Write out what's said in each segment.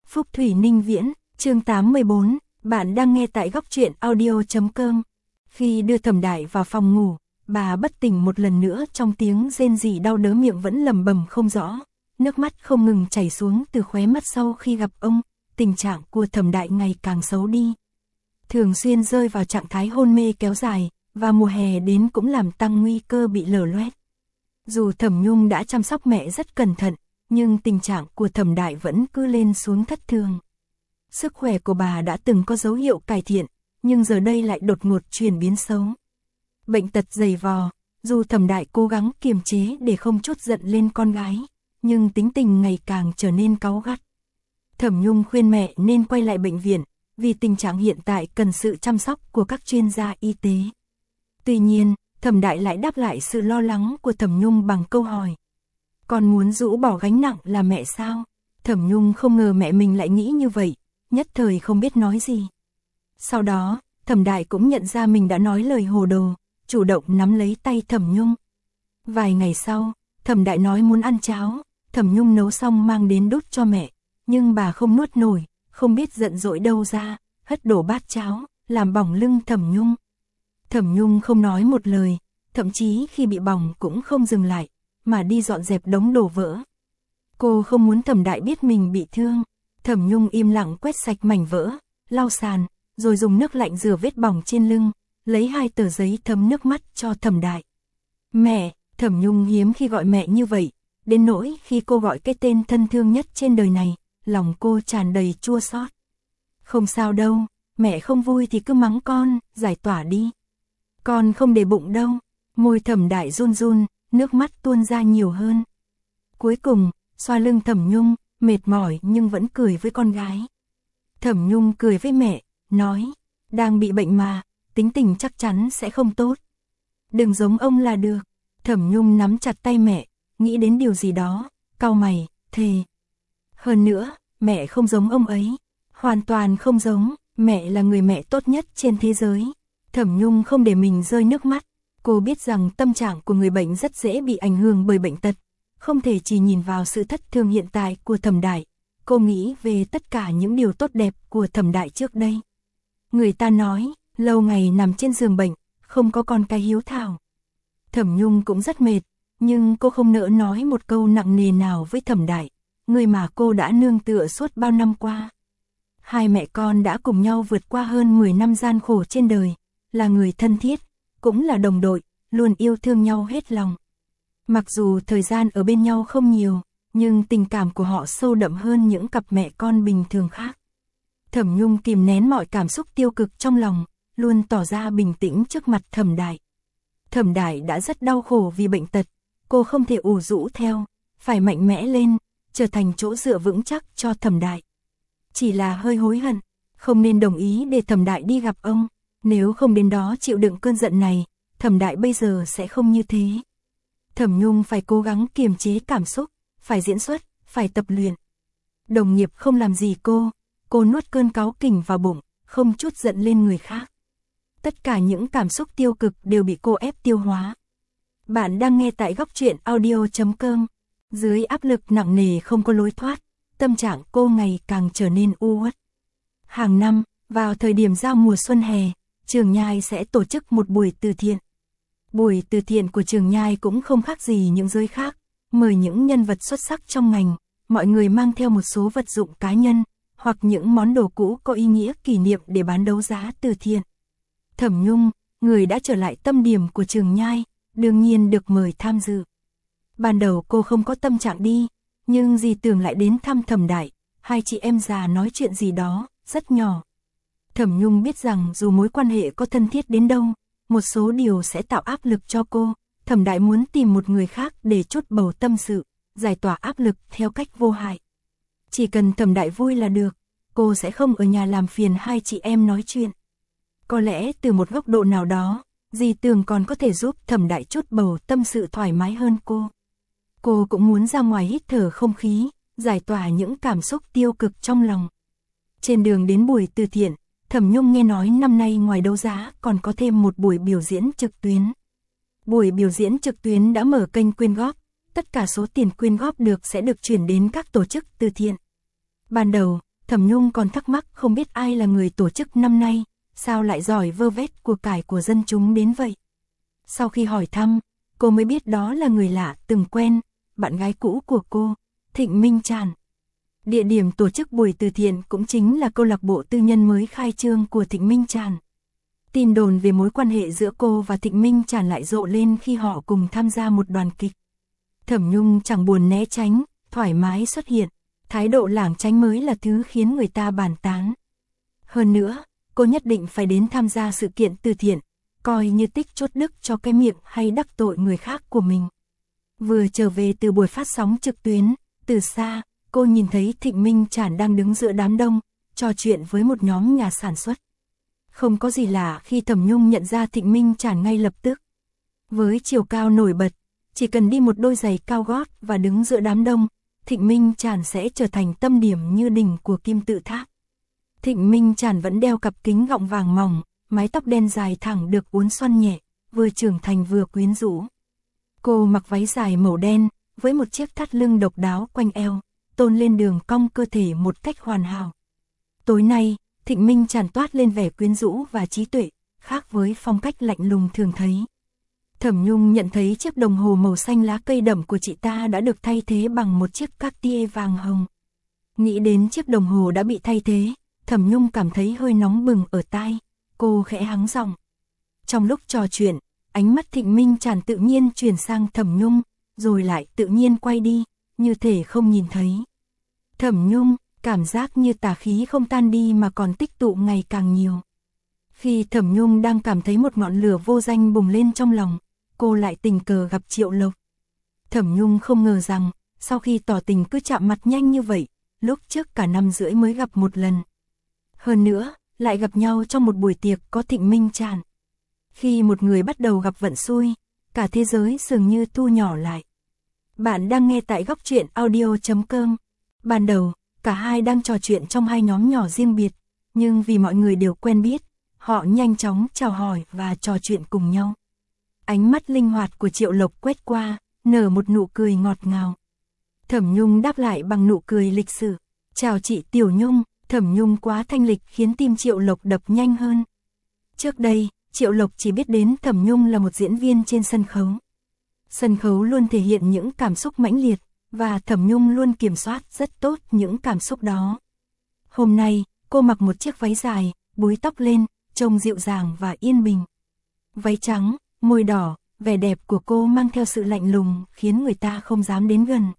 Phúc Thủy Ninh Viễn, chương 814, bạn đang nghe tại góc truyện audio.com. Khi đưa Thẩm Đại vào phòng ngủ, bà bất tỉnh một lần nữa trong tiếng rên rỉ đau đớn, miệng vẫn lẩm bẩm không rõ, nước mắt không ngừng chảy xuống từ khóe mắt. Sau khi gặp ông, tình trạng của Thẩm Đại ngày càng xấu đi. Thường xuyên rơi vào trạng thái hôn mê kéo dài, và mùa hè đến cũng làm tăng nguy cơ bị lở loét. Dù Thẩm Nhung đã chăm sóc mẹ rất cẩn thận, nhưng tình trạng của Thẩm Đại vẫn cứ lên xuống thất thường. Sức khỏe của bà đã từng có dấu hiệu cải thiện, nhưng giờ đây lại đột ngột chuyển biến xấu. Bệnh tật dày vò, dù Thẩm Đại cố gắng kiềm chế để không trút giận lên con gái, nhưng tính tình ngày càng trở nên cáu gắt. Thẩm Nhung khuyên mẹ nên quay lại bệnh viện, vì tình trạng hiện tại cần sự chăm sóc của các chuyên gia y tế. Tuy nhiên, Thẩm Đại lại đáp lại sự lo lắng của Thẩm Nhung bằng câu hỏi: "Con muốn rũ bỏ gánh nặng là mẹ sao?" Thẩm Nhung không ngờ mẹ mình lại nghĩ như vậy, nhất thời không biết nói gì. Sau đó, Thẩm Đại cũng nhận ra mình đã nói lời hồ đồ, chủ động nắm lấy tay Thẩm Nhung. Vài ngày sau, Thẩm Đại nói muốn ăn cháo, Thẩm Nhung nấu xong mang đến đút cho mẹ, nhưng bà không nuốt nổi, không biết giận dỗi đâu ra, hất đổ bát cháo, làm bỏng lưng Thẩm Nhung. Thẩm Nhung không nói một lời, thậm chí khi bị bỏng cũng không dừng lại, mà đi dọn dẹp đống đổ vỡ. Cô không muốn Thẩm Đại biết mình bị thương. Thẩm Nhung im lặng quét sạch mảnh vỡ, lau sàn, rồi dùng nước lạnh rửa vết bỏng trên lưng, lấy 2 tờ giấy thấm nước mắt cho Thẩm Đại. "Mẹ." Thẩm Nhung hiếm khi gọi mẹ như vậy, đến nỗi khi cô gọi cái tên thân thương nhất trên đời này, lòng cô tràn đầy chua xót. "Không sao đâu, mẹ không vui thì cứ mắng con, giải tỏa đi. Con không để bụng đâu." Môi Thẩm Đại run run, nước mắt tuôn ra nhiều hơn. Cuối cùng, xoa lưng Thẩm Nhung, mệt mỏi nhưng vẫn cười với con gái. Thẩm Nhung cười với mẹ, nói: "Đang bị bệnh mà, tính tình chắc chắn sẽ không tốt. Đừng giống ông là được." Thẩm Nhung nắm chặt tay mẹ, nghĩ đến điều gì đó, cau mày, thề: "Hơn nữa, mẹ không giống ông ấy, hoàn toàn không giống, mẹ là người mẹ tốt nhất trên thế giới." Thẩm Nhung không để mình rơi nước mắt, cô biết rằng tâm trạng của người bệnh rất dễ bị ảnh hưởng bởi bệnh tật, không thể chỉ nhìn vào sự thất thường hiện tại của Thẩm Đại. Cô nghĩ về tất cả những điều tốt đẹp của Thẩm Đại trước đây. Người ta nói, lâu ngày nằm trên giường bệnh, không có con cái hiếu thảo. Thẩm Nhung cũng rất mệt, nhưng cô không nỡ nói một câu nặng nề nào với Thẩm Đại, người mà cô đã nương tựa suốt bao năm qua. Hai mẹ con đã cùng nhau vượt qua hơn 10 năm gian khổ trên đời, là người thân thiết, cũng là đồng đội, luôn yêu thương nhau hết lòng. Mặc dù thời gian ở bên nhau không nhiều, nhưng tình cảm của họ sâu đậm hơn những cặp mẹ con bình thường khác. Thẩm Nhung kìm nén mọi cảm xúc tiêu cực trong lòng, luôn tỏ ra bình tĩnh trước mặt Thẩm Đại. Thẩm Đại đã rất đau khổ vì bệnh tật, cô không thể ủ rũ theo, phải mạnh mẽ lên, trở thành chỗ dựa vững chắc cho Thẩm Đại. Chỉ là hơi hối hận, không nên đồng ý để Thẩm Đại đi gặp ông, nếu không đến đó chịu đựng cơn giận này, Thẩm Đại bây giờ sẽ không như thế. Thẩm Nhung phải cố gắng kiềm chế cảm xúc, phải diễn xuất, phải tập luyện. Đồng nghiệp không làm gì cô nuốt cơn cáu kỉnh vào bụng, không trút giận lên người khác. Tất cả những cảm xúc tiêu cực đều bị cô ép tiêu hóa. Bạn đang nghe tại góc truyện audio.com. Dưới áp lực nặng nề không có lối thoát, tâm trạng cô ngày càng trở nên u uất. Hàng năm, vào thời điểm giao mùa xuân hè, Trường Nhai sẽ tổ chức một buổi từ thiện. Buổi từ thiện của Trường Nhai cũng không khác gì những giới khác, mời những nhân vật xuất sắc trong ngành, mọi người mang theo một số vật dụng cá nhân, hoặc những món đồ cũ có ý nghĩa kỷ niệm để bán đấu giá từ thiện. Thẩm Nhung, người đã trở lại tâm điểm của Trường Nhai, đương nhiên được mời tham dự. Ban đầu cô không có tâm trạng đi, nhưng dì Tường lại đến thăm Thẩm Đại, hai chị em già nói chuyện gì đó, rất nhỏ. Thẩm Nhung biết rằng dù mối quan hệ có thân thiết đến đâu, một số điều sẽ tạo áp lực cho cô. Thẩm Đại muốn tìm một người khác để trút bầu tâm sự, giải tỏa áp lực theo cách vô hại. Chỉ cần Thẩm Đại vui là được, cô sẽ không ở nhà làm phiền hai chị em nói chuyện. Có lẽ từ một góc độ nào đó, dì Tường còn có thể giúp Thẩm Đại trút bầu tâm sự thoải mái hơn cô. Cô cũng muốn ra ngoài hít thở không khí, giải tỏa những cảm xúc tiêu cực trong lòng. Trên đường đến buổi từ thiện, Thẩm Nhung nghe nói năm nay ngoài đấu giá còn có thêm một buổi biểu diễn trực tuyến. Buổi biểu diễn trực tuyến đã mở kênh quyên góp, tất cả số tiền quyên góp được sẽ được chuyển đến các tổ chức từ thiện. Ban đầu, Thẩm Nhung còn thắc mắc không biết ai là người tổ chức năm nay, sao lại giỏi vơ vét của cải của dân chúng đến vậy. Sau khi hỏi thăm, cô mới biết đó là người lạ từng quen, bạn gái cũ của cô, Thịnh Minh Tràn. Địa điểm tổ chức buổi từ thiện cũng chính là câu lạc bộ tư nhân mới khai trương của Thịnh Minh Tràn. Tin đồn về mối quan hệ giữa cô và Thịnh Minh Tràn lại rộ lên khi họ cùng tham gia một đoàn kịch. Thẩm Nhung chẳng buồn né tránh, thoải mái xuất hiện, thái độ lảng tránh mới là thứ khiến người ta bàn tán. Hơn nữa, cô nhất định phải đến tham gia sự kiện từ thiện, coi như tích chốt đức cho cái miệng hay đắc tội người khác của mình. Vừa trở về từ buổi phát sóng trực tuyến, từ xa, cô nhìn thấy Thịnh Minh Tràn đang đứng giữa đám đông, trò chuyện với một nhóm nhà sản xuất. Không có gì lạ khi Thẩm Nhung nhận ra Thịnh Minh Tràn ngay lập tức. Với chiều cao nổi bật, chỉ cần đi một đôi giày cao gót và đứng giữa đám đông, Thịnh Minh Tràn sẽ trở thành tâm điểm như đỉnh của kim tự tháp. Thịnh Minh Tràn vẫn đeo cặp kính gọng vàng mỏng, mái tóc đen dài thẳng được uốn xoăn nhẹ, vừa trưởng thành vừa quyến rũ. Cô mặc váy dài màu đen, với một chiếc thắt lưng độc đáo quanh eo, tôn lên đường cong cơ thể một cách hoàn hảo. Tối nay, Thịnh Minh Tràn toát lên vẻ quyến rũ và trí tuệ, khác với phong cách lạnh lùng thường thấy. Thẩm Nhung nhận thấy chiếc đồng hồ màu xanh lá cây đậm của chị ta đã được thay thế bằng một chiếc Cartier vàng hồng. Nghĩ đến chiếc đồng hồ đã bị thay thế, Thẩm Nhung cảm thấy hơi nóng bừng ở tai, cô khẽ hắng giọng. Trong lúc trò chuyện, ánh mắt Thịnh Minh Tràn tự nhiên chuyển sang Thẩm Nhung, rồi lại tự nhiên quay đi, như thể không nhìn thấy. Thẩm Nhung, cảm giác như tà khí không tan đi mà còn tích tụ ngày càng nhiều. Khi Thẩm Nhung đang cảm thấy một ngọn lửa vô danh bùng lên trong lòng, cô lại tình cờ gặp Triệu Lộc. Thẩm Nhung không ngờ rằng, sau khi tỏ tình cứ chạm mặt nhanh như vậy, lúc trước cả năm rưỡi mới gặp một lần. Hơn nữa, lại gặp nhau trong một buổi tiệc có Thịnh Minh Tràn. Khi một người bắt đầu gặp vận xui, cả thế giới dường như thu nhỏ lại. Bạn đang nghe tại góc truyện audio.com. Ban đầu, cả hai đang trò chuyện trong hai nhóm nhỏ riêng biệt, nhưng vì mọi người đều quen biết, họ nhanh chóng chào hỏi và trò chuyện cùng nhau. Ánh mắt linh hoạt của Triệu Lộc quét qua, nở một nụ cười ngọt ngào. Thẩm Nhung đáp lại bằng nụ cười lịch sự. Chào chị Tiểu Nhung. Thẩm Nhung quá thanh lịch khiến tim Triệu Lộc đập nhanh hơn. Trước đây, Triệu Lộc chỉ biết đến Thẩm Nhung là một diễn viên trên sân khấu. Sân khấu luôn thể hiện những cảm xúc mãnh liệt, và Thẩm Nhung luôn kiểm soát rất tốt những cảm xúc đó. Hôm nay, cô mặc một chiếc váy dài, búi tóc lên, trông dịu dàng và yên bình. Váy trắng, môi đỏ, vẻ đẹp của cô mang theo sự lạnh lùng khiến người ta không dám đến gần.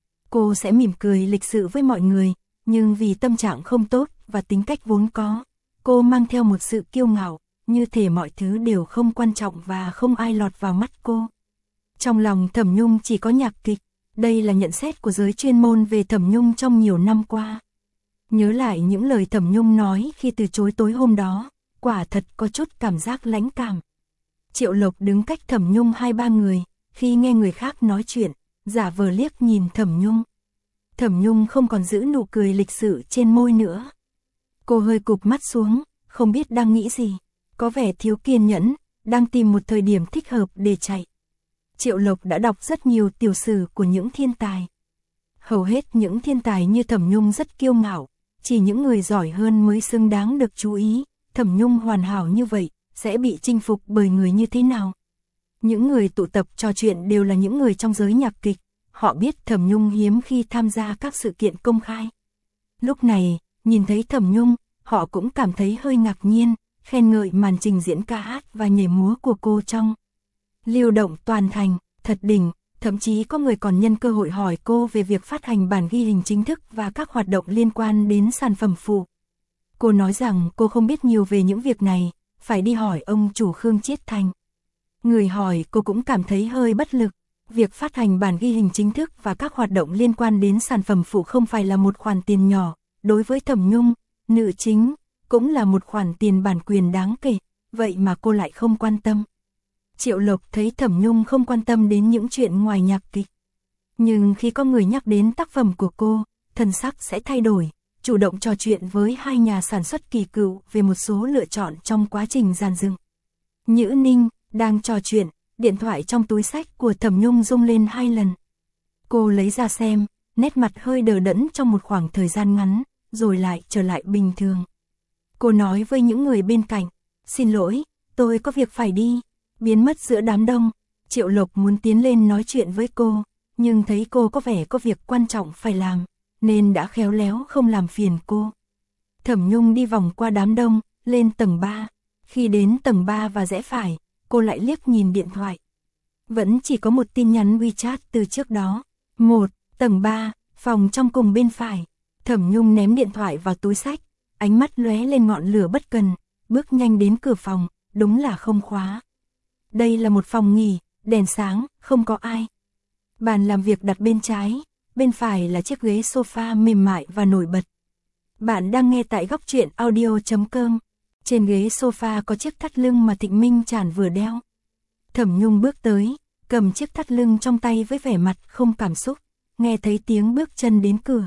Cô sẽ mỉm cười lịch sự với mọi người, nhưng vì tâm trạng không tốt và tính cách vốn có, cô mang theo một sự kiêu ngạo, như thể mọi thứ đều không quan trọng và không ai lọt vào mắt cô. Trong lòng Thẩm Nhung chỉ có nhạc kịch, đây là nhận xét của giới chuyên môn về Thẩm Nhung trong nhiều năm qua. Nhớ lại những lời Thẩm Nhung nói khi từ chối tối hôm đó, quả thật có chút cảm giác lãnh cảm. Triệu Lộc đứng cách Thẩm Nhung 2-3 người, khi nghe người khác nói chuyện, giả vờ liếc nhìn Thẩm Nhung. Thẩm Nhung không còn giữ nụ cười lịch sự trên môi nữa. Cô hơi cụp mắt xuống, không biết đang nghĩ gì, có vẻ thiếu kiên nhẫn, đang tìm một thời điểm thích hợp để chạy. Triệu Lộc đã đọc rất nhiều tiểu sử của những thiên tài. Hầu hết những thiên tài như Thẩm Nhung rất kiêu ngạo, chỉ những người giỏi hơn mới xứng đáng được chú ý. Thẩm Nhung hoàn hảo như vậy, sẽ bị chinh phục bởi người như thế nào? Những người tụ tập trò chuyện đều là những người trong giới nhạc kịch, họ biết Thẩm Nhung hiếm khi tham gia các sự kiện công khai. Lúc này, nhìn thấy Thẩm Nhung, họ cũng cảm thấy hơi ngạc nhiên, khen ngợi màn trình diễn ca hát và nhảy múa của cô trong lưu động toàn thành, thật đỉnh, thậm chí có người còn nhân cơ hội hỏi cô về việc phát hành bản ghi hình chính thức và các hoạt động liên quan đến sản phẩm phụ. Cô nói rằng cô không biết nhiều về những việc này, phải đi hỏi ông chủ Khương Chiết Thành. Người hỏi cô cũng cảm thấy hơi bất lực, việc phát hành bản ghi hình chính thức và các hoạt động liên quan đến sản phẩm phụ không phải là một khoản tiền nhỏ, đối với Thẩm Nhung, nữ chính, cũng là một khoản tiền bản quyền đáng kể, vậy mà cô lại không quan tâm. Triệu Lộc thấy Thẩm Nhung không quan tâm đến những chuyện ngoài nhạc kịch. Nhưng khi có người nhắc đến tác phẩm của cô, thần sắc sẽ thay đổi, chủ động trò chuyện với hai nhà sản xuất kỳ cựu về một số lựa chọn trong quá trình dàn dựng. Nhữ Ninh đang trò chuyện, điện thoại trong túi xách của Thẩm Nhung rung lên 2 lần. Cô lấy ra xem, nét mặt hơi đờ đẫn trong một khoảng thời gian ngắn, rồi lại trở lại bình thường. Cô nói với những người bên cạnh, xin lỗi, tôi có việc phải đi, biến mất giữa đám đông. Triệu Lộc muốn tiến lên nói chuyện với cô, nhưng thấy cô có vẻ có việc quan trọng phải làm, nên đã khéo léo không làm phiền cô. Thẩm Nhung đi vòng qua đám đông, lên tầng 3. Khi đến tầng 3 và rẽ phải, cô lại liếc nhìn điện thoại. Vẫn chỉ có một tin nhắn WeChat từ trước đó. Tầng 3, phòng trong cùng bên phải. Thẩm Nhung ném điện thoại vào túi xách, ánh mắt lóe lên ngọn lửa bất cần, bước nhanh đến cửa phòng, đúng là không khóa. Đây là một phòng nghỉ, đèn sáng, không có ai. Bàn làm việc đặt bên trái, bên phải là chiếc ghế sofa mềm mại và nổi bật. Bạn đang nghe tại góc truyện audio.com. Trên ghế sofa có chiếc thắt lưng mà Thịnh Minh Tràn vừa đeo. Thẩm Nhung bước tới, cầm chiếc thắt lưng trong tay với vẻ mặt không cảm xúc, nghe thấy tiếng bước chân đến cửa.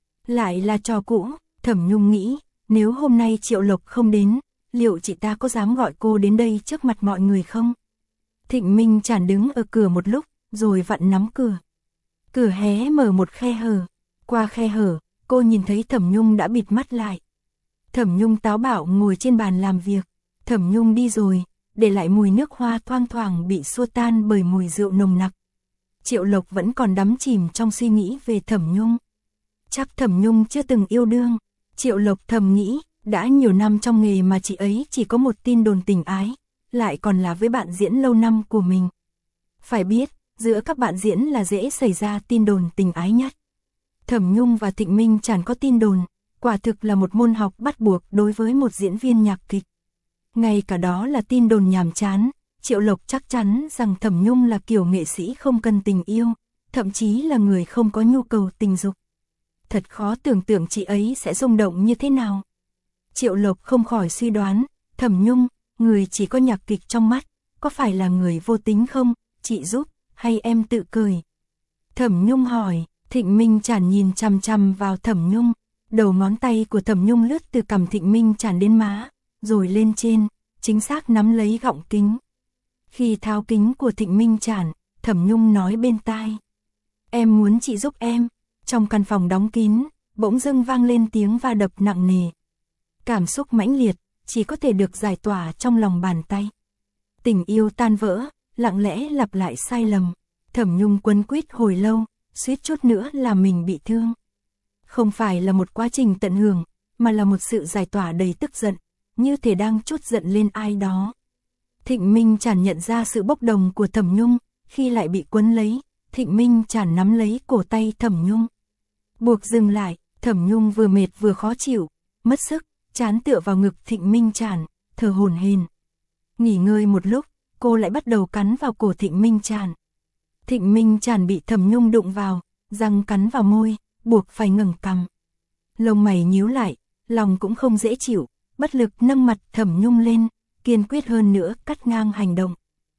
Lại là trò cũ, Thẩm Nhung nghĩ, nếu hôm nay Triệu Lộc không đến, liệu chị ta có dám gọi cô đến đây trước mặt mọi người không? Thịnh Minh Tràn đứng ở cửa một lúc, rồi vặn nắm cửa. Cửa hé mở một khe hở, qua khe hở, cô nhìn thấy Thẩm Nhung đã bịt mắt lại. Thẩm Nhung táo bạo ngồi trên bàn làm việc. Thẩm Nhung đi rồi, để lại mùi nước hoa thoang thoảng bị xua tan bởi mùi rượu nồng nặc. Triệu Lộc vẫn còn đắm chìm trong suy nghĩ về Thẩm Nhung. Chắc Thẩm Nhung chưa từng yêu đương. Triệu Lộc thầm nghĩ, đã nhiều năm trong nghề mà chị ấy chỉ có một tin đồn tình ái, lại còn là với bạn diễn lâu năm của mình. Phải biết, giữa các bạn diễn là dễ xảy ra tin đồn tình ái nhất. Thẩm Nhung và Thịnh Minh Tràn có tin đồn, quả thực là một môn học bắt buộc đối với một diễn viên nhạc kịch. Ngay cả đó là tin đồn nhàm chán, Triệu Lộc chắc chắn rằng Thẩm Nhung là kiểu nghệ sĩ không cần tình yêu, thậm chí là người không có nhu cầu tình dục. Thật khó tưởng tượng chị ấy sẽ rung động như thế nào. Triệu Lộc không khỏi suy đoán, Thẩm Nhung, người chỉ có nhạc kịch trong mắt, có phải là người vô tính không, chị giúp, hay em tự cười? Thẩm Nhung hỏi. Thịnh Minh Tràn nhìn chằm chằm vào Thẩm Nhung, đầu ngón tay của Thẩm Nhung lướt từ cằm Thịnh Minh Tràn đến má, rồi lên trên, chính xác nắm lấy gọng kính. Khi tháo kính của Thịnh Minh Tràn, Thẩm Nhung nói bên tai, em muốn chị giúp em. Trong căn phòng đóng kín, bỗng dưng vang lên tiếng va đập nặng nề. Cảm xúc mãnh liệt, chỉ có thể được giải tỏa trong lòng bàn tay. Tình yêu tan vỡ, lặng lẽ lặp lại sai lầm. Thẩm Nhung quấn quýt hồi lâu, suýt chút nữa là mình bị thương. Không phải là một quá trình tận hưởng, mà là một sự giải tỏa đầy tức giận, như thể đang trút giận lên ai đó. Thịnh Minh Tràn nhận ra sự bốc đồng của Thẩm Nhung, khi lại bị quấn lấy, Thịnh Minh Tràn nắm lấy cổ tay Thẩm Nhung. Buộc dừng lại, Thẩm Nhung vừa mệt vừa khó chịu, mất sức, trán tựa vào ngực Thịnh Minh Tràn, thở hổn hển. Nghỉ ngơi một lúc, cô lại bắt đầu cắn vào cổ Thịnh Minh Tràn. Thịnh Minh Tràn bị Thẩm Nhung đụng vào, răng cắn vào môi, buộc phải ngẩng cằm. Lông mày nhíu lại, lòng cũng không dễ chịu, bất lực nâng mặt Thẩm Nhung lên, kiên quyết hơn nữa cắt ngang hành động.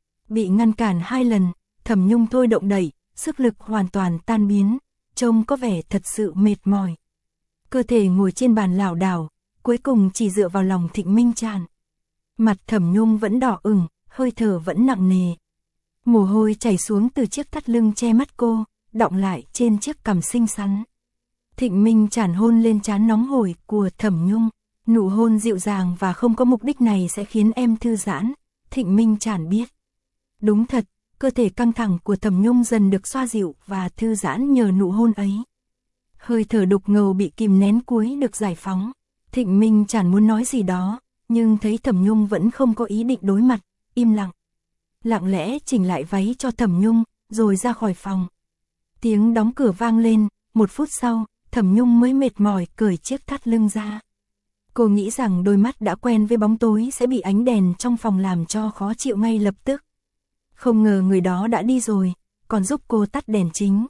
Bị ngăn cản 2 lần, Thẩm Nhung thôi động đẩy, sức lực hoàn toàn tan biến, trông có vẻ thật sự mệt mỏi. Cơ thể ngồi trên bàn lảo đảo, cuối cùng chỉ dựa vào lòng Thịnh Minh Tràn. Mặt Thẩm Nhung vẫn đỏ ửng, hơi thở vẫn nặng nề. Mồ hôi chảy xuống từ chiếc thắt lưng che mắt cô, đọng lại trên chiếc cằm xinh xắn. Thịnh Minh Tràn hôn lên trán nóng hổi của Thẩm Nhung. Nụ hôn dịu dàng và không có mục đích này sẽ khiến em thư giãn, Thịnh Minh Tràn biết. Đúng thật, cơ thể căng thẳng của Thẩm Nhung dần được xoa dịu và thư giãn nhờ nụ hôn ấy. Hơi thở đục ngầu bị kìm nén cuối được giải phóng. Thịnh Minh Tràn muốn nói gì đó, nhưng thấy Thẩm Nhung vẫn không có ý định đối mặt, im lặng. Lặng lẽ chỉnh lại váy cho Thẩm Nhung, rồi ra khỏi phòng. Tiếng đóng cửa vang lên, 1 phút sau, Thẩm Nhung mới mệt mỏi cởi chiếc thắt lưng ra. Cô nghĩ rằng đôi mắt đã quen với bóng tối sẽ bị ánh đèn trong phòng làm cho khó chịu ngay lập tức. Không ngờ người đó đã đi rồi, còn giúp cô tắt đèn chính.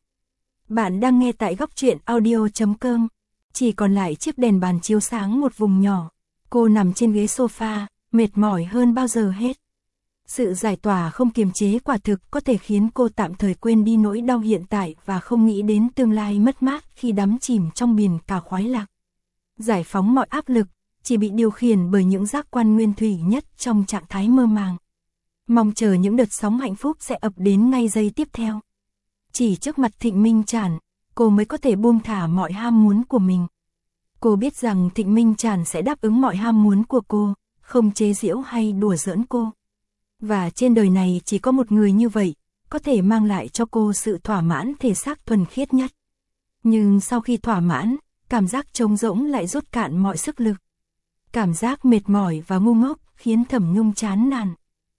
Bạn đang nghe tại góc truyện audio.com. Chỉ còn lại chiếc đèn bàn chiếu sáng một vùng nhỏ. Cô nằm trên ghế sofa, mệt mỏi hơn bao giờ hết. Sự giải tỏa không kiềm chế quả thực có thể khiến cô tạm thời quên đi nỗi đau hiện tại và không nghĩ đến tương lai mất mát khi đắm chìm trong biển cả khoái lạc. Giải phóng mọi áp lực, chỉ bị điều khiển bởi những giác quan nguyên thủy nhất trong trạng thái mơ màng. Mong chờ những đợt sóng hạnh phúc sẽ ập đến ngay giây tiếp theo. Chỉ trước mặt Thịnh Minh Tràn, cô mới có thể buông thả mọi ham muốn của mình. Cô biết rằng Thịnh Minh Tràn sẽ đáp ứng mọi ham muốn của cô, không chế giễu hay đùa giỡn cô. Và trên đời này chỉ có một người như vậy, có thể mang lại cho cô sự thỏa mãn thể xác thuần khiết nhất. Nhưng sau khi thỏa mãn, cảm giác trống rỗng lại rút cạn mọi sức lực. Cảm giác mệt mỏi và ngu ngốc khiến Thẩm Nhung chán nản.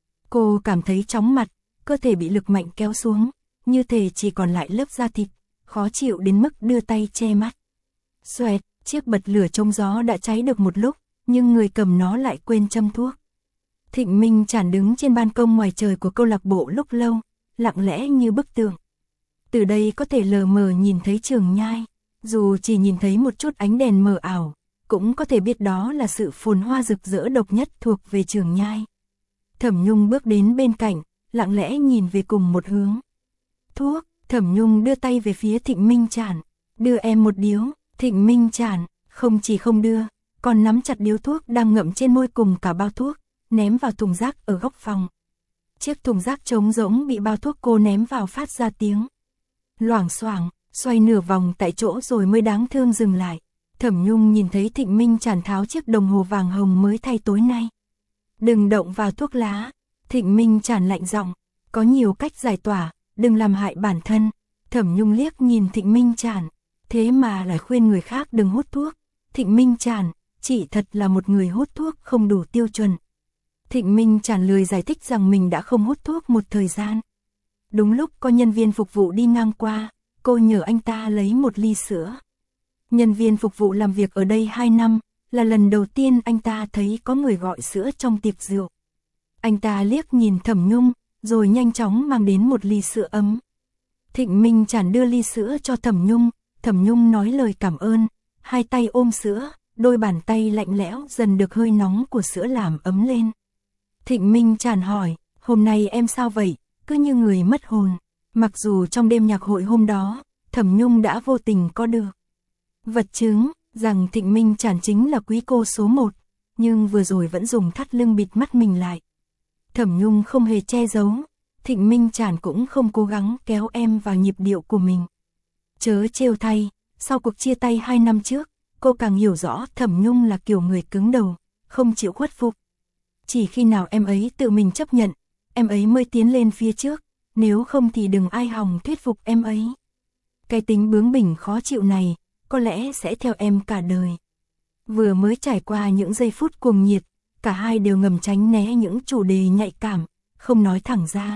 Cô cảm thấy chóng mặt, cơ thể bị lực mạnh kéo xuống, như thể chỉ còn lại lớp da thịt, khó chịu đến mức đưa tay che mắt. Xoẹt, chiếc bật lửa chống gió đã cháy được một lúc, nhưng người cầm nó lại quên châm thuốc. Thịnh Minh Tràn đứng trên ban công ngoài trời của câu lạc bộ lúc lâu, lặng lẽ như bức tượng. Từ đây có thể lờ mờ nhìn thấy Trường Nhai, dù chỉ nhìn thấy một chút ánh đèn mờ ảo, cũng có thể biết đó là sự phồn hoa rực rỡ độc nhất thuộc về Trường Nhai. Thẩm Nhung bước đến bên cạnh, lặng lẽ nhìn về cùng một hướng. Thuốc, Thẩm Nhung đưa tay về phía Thịnh Minh Tràn, đưa em một điếu. Thịnh Minh Tràn không chỉ không đưa, còn nắm chặt điếu thuốc đang ngậm trên môi cùng cả bao thuốc, ném vào thùng rác ở góc phòng. Chiếc thùng rác trống rỗng bị bao thuốc cô ném vào phát ra tiếng loảng xoảng, xoay nửa vòng tại chỗ rồi mới đáng thương dừng lại. Thẩm Nhung nhìn thấy Thịnh Minh Tràn tháo chiếc đồng hồ vàng hồng mới thay tối nay. Đừng động vào thuốc lá. Thịnh Minh Tràn lạnh giọng, có nhiều cách giải tỏa, đừng làm hại bản thân. Thẩm Nhung liếc nhìn Thịnh Minh Tràn, thế mà lại khuyên người khác đừng hút thuốc. Thịnh Minh Tràn, chị thật là một người hút thuốc không đủ tiêu chuẩn. Thịnh Minh Tràn lười giải thích rằng mình đã không hút thuốc một thời gian. Đúng lúc có nhân viên phục vụ đi ngang qua, cô nhờ anh ta lấy một ly sữa. Nhân viên phục vụ làm việc ở đây 2 năm, là lần đầu tiên anh ta thấy có người gọi sữa trong tiệc rượu. Anh ta liếc nhìn Thẩm Nhung, rồi nhanh chóng mang đến một ly sữa ấm. Thịnh Minh Tràn đưa ly sữa cho Thẩm Nhung nói lời cảm ơn, hai tay ôm sữa, đôi bàn tay lạnh lẽo dần được hơi nóng của sữa làm ấm lên. Thịnh Minh Tràn hỏi, hôm nay em sao vậy, cứ như người mất hồn. Mặc dù trong đêm nhạc hội hôm đó, Thẩm Nhung đã vô tình có được vật chứng rằng Thịnh Minh Tràn chính là quý cô số 1, nhưng vừa rồi vẫn dùng thắt lưng bịt mắt mình lại. Thẩm Nhung không hề che giấu, Thịnh Minh Tràn cũng không cố gắng kéo em vào nhịp điệu của mình. Chớ trêu thay, sau cuộc chia tay 2 năm trước, cô càng hiểu rõ Thẩm Nhung là kiểu người cứng đầu, không chịu khuất phục. Chỉ khi nào em ấy tự mình chấp nhận, em ấy mới tiến lên phía trước, nếu không thì đừng ai hòng thuyết phục em ấy. Cái tính bướng bỉnh khó chịu này, có lẽ sẽ theo em cả đời. Vừa mới trải qua những giây phút cuồng nhiệt, cả hai đều ngầm tránh né những chủ đề nhạy cảm, không nói thẳng ra.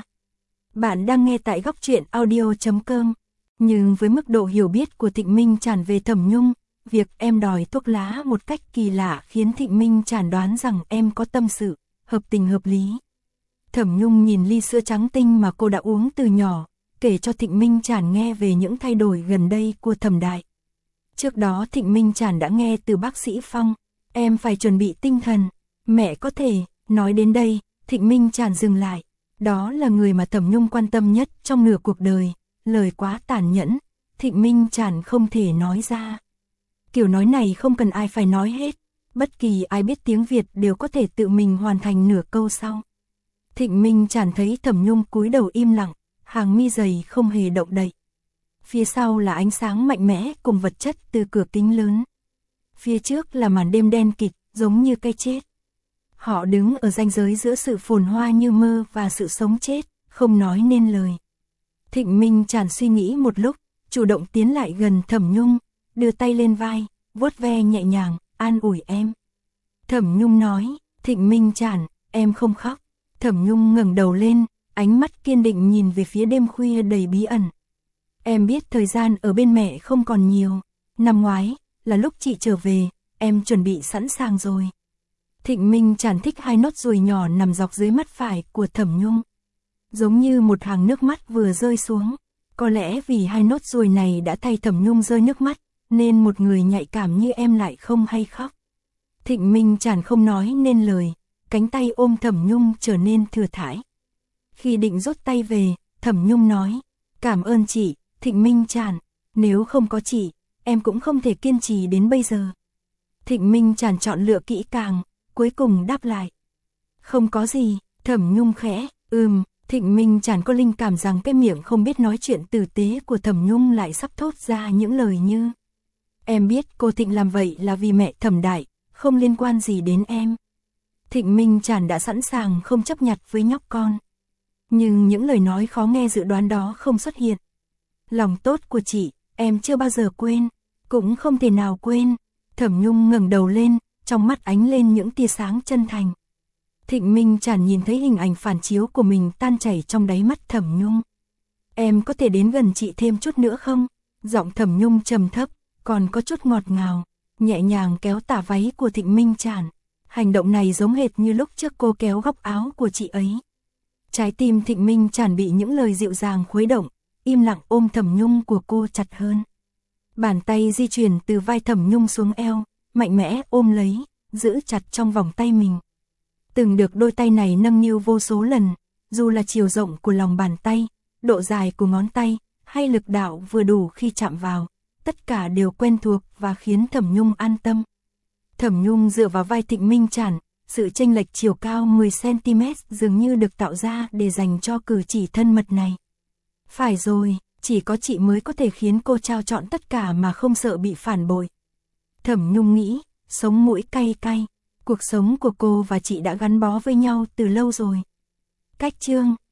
Bạn đang nghe tại góc truyện audio.com. Nhưng với mức độ hiểu biết của Thịnh Minh Tràn về Thẩm Nhung, việc em đòi thuốc lá một cách kỳ lạ khiến Thịnh Minh Tràn đoán rằng em có tâm sự, hợp tình hợp lý. Thẩm Nhung nhìn ly sữa trắng tinh mà cô đã uống từ nhỏ, kể cho Thịnh Minh Tràn nghe về những thay đổi gần đây của Thẩm Đại. Trước đó Thịnh Minh Tràn đã nghe từ bác sĩ Phong, em phải chuẩn bị tinh thần, mẹ có thể. Nói đến đây, Thịnh Minh Tràn dừng lại, đó là người mà Thẩm Nhung quan tâm nhất trong nửa cuộc đời, lời quá tàn nhẫn, Thịnh Minh Tràn không thể nói ra. Kiểu nói này không cần ai phải nói hết, bất kỳ ai biết tiếng Việt đều có thể tự mình hoàn thành nửa câu sau. Thịnh Minh Tràn thấy Thẩm Nhung cúi đầu im lặng, hàng mi dày không hề động đậy. Phía sau là ánh sáng mạnh mẽ cùng vật chất từ cửa kính lớn. Phía trước là màn đêm đen kịt, giống như cái chết. Họ đứng ở ranh giới giữa sự phồn hoa như mơ và sự sống chết, không nói nên lời. Thịnh Minh Tràn suy nghĩ một lúc, chủ động tiến lại gần Thẩm Nhung, đưa tay lên vai, vuốt ve nhẹ nhàng, an ủi em. Thẩm Nhung nói, Thịnh Minh Tràn, em không khóc. Thẩm Nhung ngẩng đầu lên, ánh mắt kiên định nhìn về phía đêm khuya đầy bí ẩn. Em biết thời gian ở bên mẹ không còn nhiều. Năm ngoái, là lúc chị trở về, em chuẩn bị sẵn sàng rồi. Thịnh Minh Tràn thích hai nốt ruồi nhỏ nằm dọc dưới mắt phải của Thẩm Nhung. Giống như một hàng nước mắt vừa rơi xuống. Có lẽ vì hai nốt ruồi này đã thay Thẩm Nhung rơi nước mắt, nên một người nhạy cảm như em lại không hay khóc. Thịnh Minh Tràn không nói nên lời, cánh tay ôm Thẩm Nhung trở nên thừa thãi. Khi định rút tay về, Thẩm Nhung nói, cảm ơn chị, Thịnh Minh Tràn, nếu không có chị, em cũng không thể kiên trì đến bây giờ. Thịnh Minh Tràn chọn lựa kỹ càng, cuối cùng đáp lại. Không có gì, Thẩm Nhung khẽ, Thịnh Minh Tràn có linh cảm rằng cái miệng không biết nói chuyện tử tế của Thẩm Nhung lại sắp thốt ra những lời như Em biết cô Thịnh làm vậy là vì mẹ Thẩm Đại, không liên quan gì đến em. Thịnh Minh Trản đã sẵn sàng không chấp nhặt với nhóc con. Nhưng những lời nói khó nghe dự đoán đó không xuất hiện. Lòng tốt của chị, em chưa bao giờ quên, cũng không thể nào quên. Thẩm Nhung ngẩng đầu lên, trong mắt ánh lên những tia sáng chân thành. Thịnh Minh Trản nhìn thấy hình ảnh phản chiếu của mình tan chảy trong đáy mắt Thẩm Nhung. Em có thể đến gần chị thêm chút nữa không? Giọng Thẩm Nhung trầm thấp, còn có chút ngọt ngào, nhẹ nhàng kéo tà váy của Thịnh Minh Trản. Hành động này giống hệt như lúc trước cô kéo góc áo của chị ấy. Trái tim Thịnh Minh Trản bị những lời dịu dàng khuấy động, im lặng ôm Thẩm Nhung của cô chặt hơn. Bàn tay di chuyển từ vai Thẩm Nhung xuống eo, mạnh mẽ ôm lấy, giữ chặt trong vòng tay mình. Từng được đôi tay này nâng niu vô số lần, dù là chiều rộng của lòng bàn tay, độ dài của ngón tay, hay lực đạo vừa đủ khi chạm vào, tất cả đều quen thuộc và khiến Thẩm Nhung an tâm. Thẩm Nhung dựa vào vai Thịnh Minh Trản, sự chênh lệch chiều cao 10cm dường như được tạo ra để dành cho cử chỉ thân mật này. Phải rồi, chỉ có chị mới có thể khiến cô trao trọn tất cả mà không sợ bị phản bội. Thẩm Nhung nghĩ, sống mũi cay cay, cuộc sống của cô và chị đã gắn bó với nhau từ lâu rồi. Cách chương